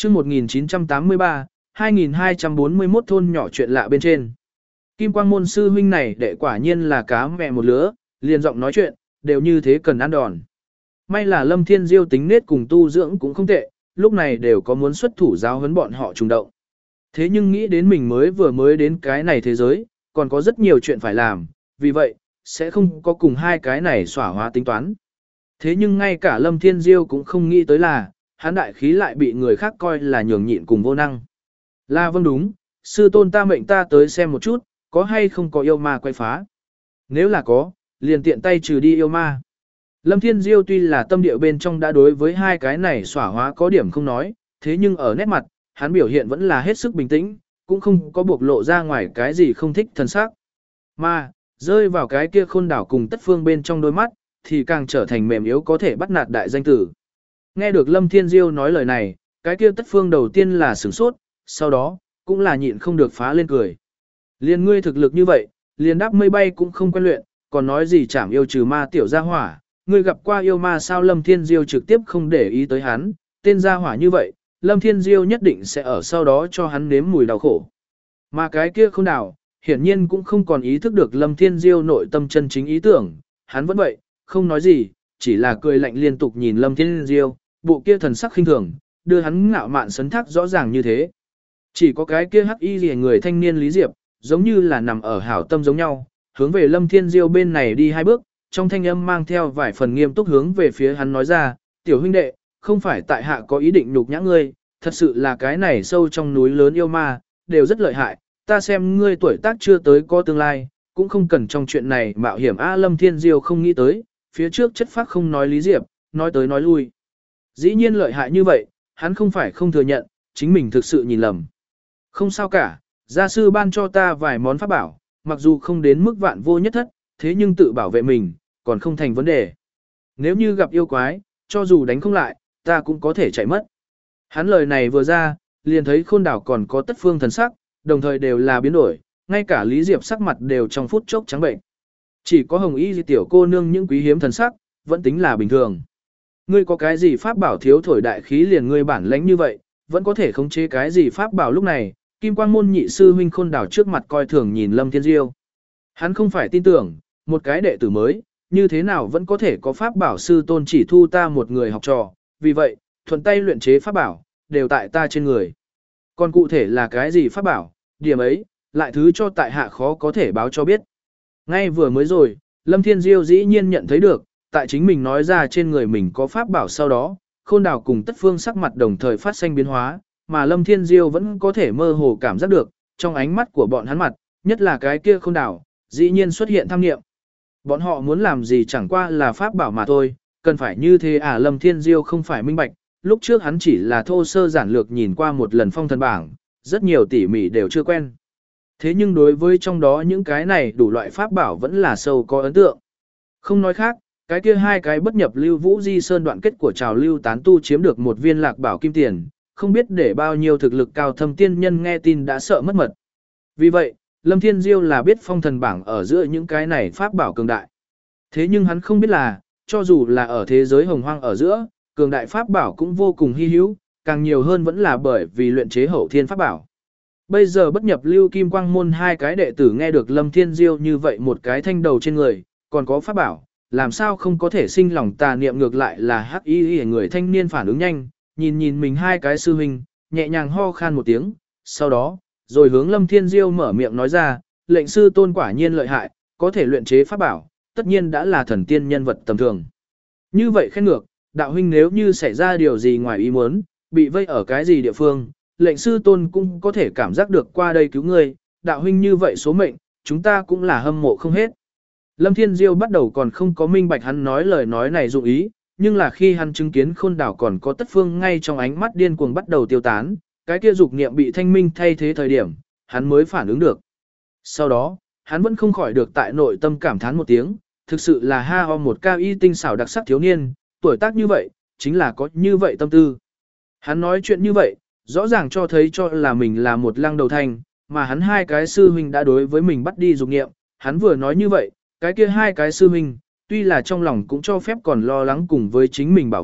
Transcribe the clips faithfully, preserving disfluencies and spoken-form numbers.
chương một nghìn chín trăm tám mươi ba, hai nghìn hai trăm bốn mươi mốt thôn nhỏ chuyện lạ bên trên. Kim Quang môn sư huynh này đệ quả nhiên là cá mẹ một lứa, liền giọng nói chuyện, đều như thế cần ăn đòn. May là Lâm Thiên Diêu tính nết cùng tu dưỡng cũng không tệ, lúc này đều có muốn xuất thủ giáo huấn bọn họ trùng động. Thế nhưng nghĩ đến mình mới vừa mới đến cái này thế giới, còn có rất nhiều chuyện phải làm, vì vậy, sẽ không có cùng hai cái này xỏa hóa tính toán. Thế nhưng ngay cả Lâm Thiên Diêu cũng không nghĩ tới là, hắn đại khí lại bị người khác coi là nhường nhịn cùng vô năng. Là vâng đúng, sư tôn ta mệnh ta tới xem một chút, có hay không có yêu ma quay phá. Nếu là có, liền tiện tay trừ đi yêu ma. Lâm Thiên Diêu tuy là tâm địa bên trong đã đối với hai cái này xỏa hóa có điểm không nói, thế nhưng ở nét mặt, hắn biểu hiện vẫn là hết sức bình tĩnh, cũng không có buộc lộ ra ngoài cái gì không thích thần sắc. Mà, rơi vào cái kia khôn đảo cùng tất phương bên trong đôi mắt, thì càng trở thành mềm yếu có thể bắt nạt đại danh tử. Nghe được Lâm Thiên Diêu nói lời này, cái kia tất phương đầu tiên là sửng sốt, sau đó, cũng là nhịn không được phá lên cười. Liên ngươi thực lực như vậy, liền đáp mây bay cũng không quen luyện, còn nói gì chảm yêu trừ ma tiểu gia hỏa, ngươi gặp qua yêu ma sao? Lâm Thiên Diêu trực tiếp không để ý tới hắn, tên gia hỏa như vậy, Lâm Thiên Diêu nhất định sẽ ở sau đó cho hắn nếm mùi đau khổ. Mà cái kia không đảo, hiển nhiên cũng không còn ý thức được Lâm Thiên Diêu nội tâm chân chính ý tưởng, hắn vẫn vậy, không nói gì, chỉ là cười lạnh liên tục nhìn Lâm Thiên Diêu, bộ kia thần sắc khinh thường, đưa hắn ngạo mạn sấn thác rõ ràng như thế. Chỉ có cái kia hắc y rìa người thanh niên Lý Diệp, giống như là nằm ở hảo tâm giống nhau, hướng về Lâm Thiên Diêu bên này đi hai bước, trong thanh âm mang theo vài phần nghiêm túc hướng về phía hắn nói ra, tiểu huynh đệ, không phải tại hạ có ý định nhục nhã ngươi, thật sự là cái này sâu trong núi lớn yêu ma, đều rất lợi hại, ta xem ngươi tuổi tác chưa tới có tương lai, cũng không cần trong chuyện này mạo hiểm. A Lâm Thiên Diêu không nghĩ tới, phía trước chất phác không nói Lý Diệp, nói tới nói lui. Dĩ nhiên lợi hại như vậy, hắn không phải không thừa nhận, chính mình thực sự nhìn lầm. Không sao cả, gia sư ban cho ta vài món pháp bảo, mặc dù không đến mức vạn vô nhất thất, thế nhưng tự bảo vệ mình, còn không thành vấn đề. Nếu như gặp yêu quái, cho dù đánh không lại, ta cũng có thể chạy mất. Hắn lời này vừa ra, liền thấy khôn đảo còn có tất phương thần sắc, đồng thời đều là biến đổi, ngay cả Lý Diệp sắc mặt đều trong phút chốc trắng bệnh. Chỉ có hồng y tiểu cô nương những quý hiếm thần sắc, vẫn tính là bình thường. Ngươi có cái gì pháp bảo thiếu thổi đại khí liền ngươi bản lãnh như vậy, vẫn có thể khống chế cái gì pháp bảo. Lúc này, Kim Quang môn nhị sư huynh khôn đảo trước mặt coi thường nhìn Lâm Thiên Diêu. Hắn không phải tin tưởng, một cái đệ tử mới, như thế nào vẫn có thể có pháp bảo, sư tôn chỉ thu ta một người học trò, vì vậy, thuận tay luyện chế pháp bảo, đều tại ta trên người. Còn cụ thể là cái gì pháp bảo, điểm ấy, lại thứ cho tại hạ khó có thể báo cho biết. Ngay vừa mới rồi, Lâm Thiên Diêu dĩ nhiên nhận thấy được, tại chính mình nói ra trên người mình có pháp bảo sau đó, khôn đảo cùng tất phương sắc mặt đồng thời phát sinh biến hóa, mà Lâm Thiên Diêu vẫn có thể mơ hồ cảm giác được, trong ánh mắt của bọn hắn mặt, nhất là cái kia khôn đảo, dĩ nhiên xuất hiện tham nghiệm. Bọn họ muốn làm gì chẳng qua là pháp bảo mà thôi, cần phải như thế à? Lâm Thiên Diêu không phải minh bạch, lúc trước hắn chỉ là thô sơ giản lược nhìn qua một lần phong thần bảng, rất nhiều tỉ mỉ đều chưa quen. Thế nhưng đối với trong đó những cái này đủ loại pháp bảo vẫn là sâu có ấn tượng. Không nói khác, cái kia hai cái bất nhập lưu vũ di sơn đoạn kết của trào lưu tán tu chiếm được một viên lạc bảo kim tiền, không biết để bao nhiêu thực lực cao thâm tiên nhân nghe tin đã sợ mất mật. Vì vậy, Lâm Thiên Diêu là biết phong thần bảng ở giữa những cái này pháp bảo cường đại. Thế nhưng hắn không biết là, cho dù là ở thế giới hồng hoang ở giữa, cường đại pháp bảo cũng vô cùng hy hữu, càng nhiều hơn vẫn là bởi vì luyện chế hậu thiên pháp bảo. Bây giờ bất nhập lưu Kim Quang môn hai cái đệ tử nghe được Lâm Thiên Diêu như vậy một cái thanh đầu trên người, còn có pháp bảo, làm sao không có thể sinh lòng tà niệm. Ngược lại là hắc y y người thanh niên phản ứng nhanh, nhìn nhìn mình hai cái sư huynh, nhẹ nhàng ho khan một tiếng, sau đó, rồi hướng Lâm Thiên Diêu mở miệng nói ra, lệnh sư tôn quả nhiên lợi hại, có thể luyện chế pháp bảo, tất nhiên đã là thần tiên nhân vật tầm thường. Như vậy khen ngược, đạo huynh nếu như xảy ra điều gì ngoài ý muốn, bị vây ở cái gì địa phương, lệnh sư tôn cũng có thể cảm giác được qua đây cứu ngươi, đạo huynh như vậy số mệnh, chúng ta cũng là hâm mộ không hết. Lâm Thiên Diêu bắt đầu còn không có minh bạch hắn nói lời nói này dụng ý, nhưng là khi hắn chứng kiến khôn đảo còn có tất phương ngay trong ánh mắt điên cuồng bắt đầu tiêu tán, cái kia dục niệm bị thanh minh thay thế thời điểm, hắn mới phản ứng được. Sau đó, hắn vẫn không khỏi được tại nội tâm cảm thán một tiếng, thực sự là ha ho một cao y tinh xảo đặc sắc thiếu niên, tuổi tác như vậy, chính là có như vậy tâm tư. Hắn nói chuyện như vậy, rõ ràng cho thấy cho là mình là một lăng đầu thanh, mà hắn hai cái sư huynh đã đối với mình bắt đi dục niệm, hắn vừa nói như vậy, cái kia hai cái sư huynh, tuy là trong lòng cũng cho phép còn lo lắng cùng với chính mình bảo vật,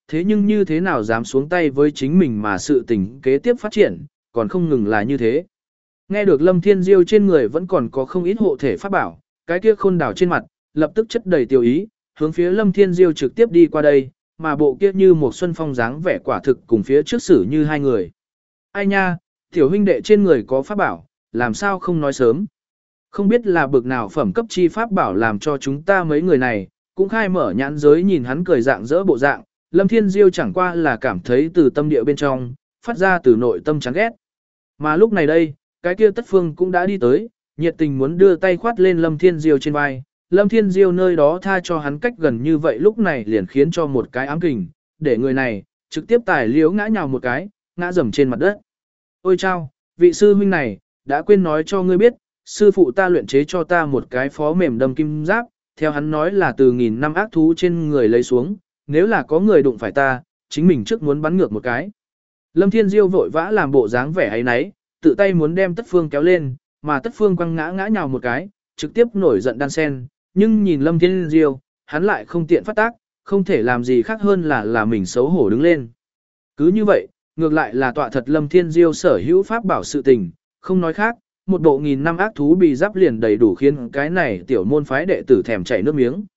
thế nhưng như thế nào dám xuống tay với chính mình mà sự tình kế tiếp phát triển, còn không ngừng là như thế. Nghe được Lâm Thiên Diêu trên người vẫn còn có không ít hộ thể pháp bảo, cái kia khôn đảo trên mặt, lập tức chất đầy tiêu ý, hướng phía Lâm Thiên Diêu trực tiếp đi qua đây, mà bộ kia như một xuân phong dáng vẻ quả thực cùng phía trước xử như hai người. Ai nha, tiểu huynh đệ trên người có pháp bảo, làm sao không nói sớm. Không biết là bực nào phẩm cấp chi pháp bảo làm cho chúng ta mấy người này, cũng khai mở nhãn giới nhìn hắn cười dạng dỡ bộ dạng, Lâm Thiên Diêu chẳng qua là cảm thấy từ tâm địa bên trong, phát ra từ nội tâm chán ghét. Mà lúc này đây, cái kia tất phương cũng đã đi tới, nhiệt tình muốn đưa tay khoát lên Lâm Thiên Diêu trên vai. Lâm Thiên Diêu nơi đó tha cho hắn cách gần như vậy lúc này liền khiến cho một cái ám kình, để người này, trực tiếp tài liếu ngã nhào một cái, ngã dầm trên mặt đất. Ôi chao, vị sư huynh này, đã quên nói cho ngươi biết, sư phụ ta luyện chế cho ta một cái phó mềm đâm kim giáp, theo hắn nói là từ nghìn năm ác thú trên người lấy xuống, nếu là có người đụng phải ta, chính mình trước muốn bắn ngược một cái. Lâm Thiên Diêu vội vã làm bộ dáng vẻ ấy nấy, tự tay muốn đem Tất Phương kéo lên, mà Tất Phương quăng ngã ngã nhào một cái, trực tiếp nổi giận đan sen, nhưng nhìn Lâm Thiên Diêu, hắn lại không tiện phát tác, không thể làm gì khác hơn là là mình xấu hổ đứng lên. Cứ như vậy, ngược lại là tọa thật Lâm Thiên Diêu sở hữu pháp bảo sự tình, không nói khác, một bộ nghìn năm ác thú bị giáp liền đầy đủ khiến cái này tiểu môn phái đệ tử thèm chảy nước miếng.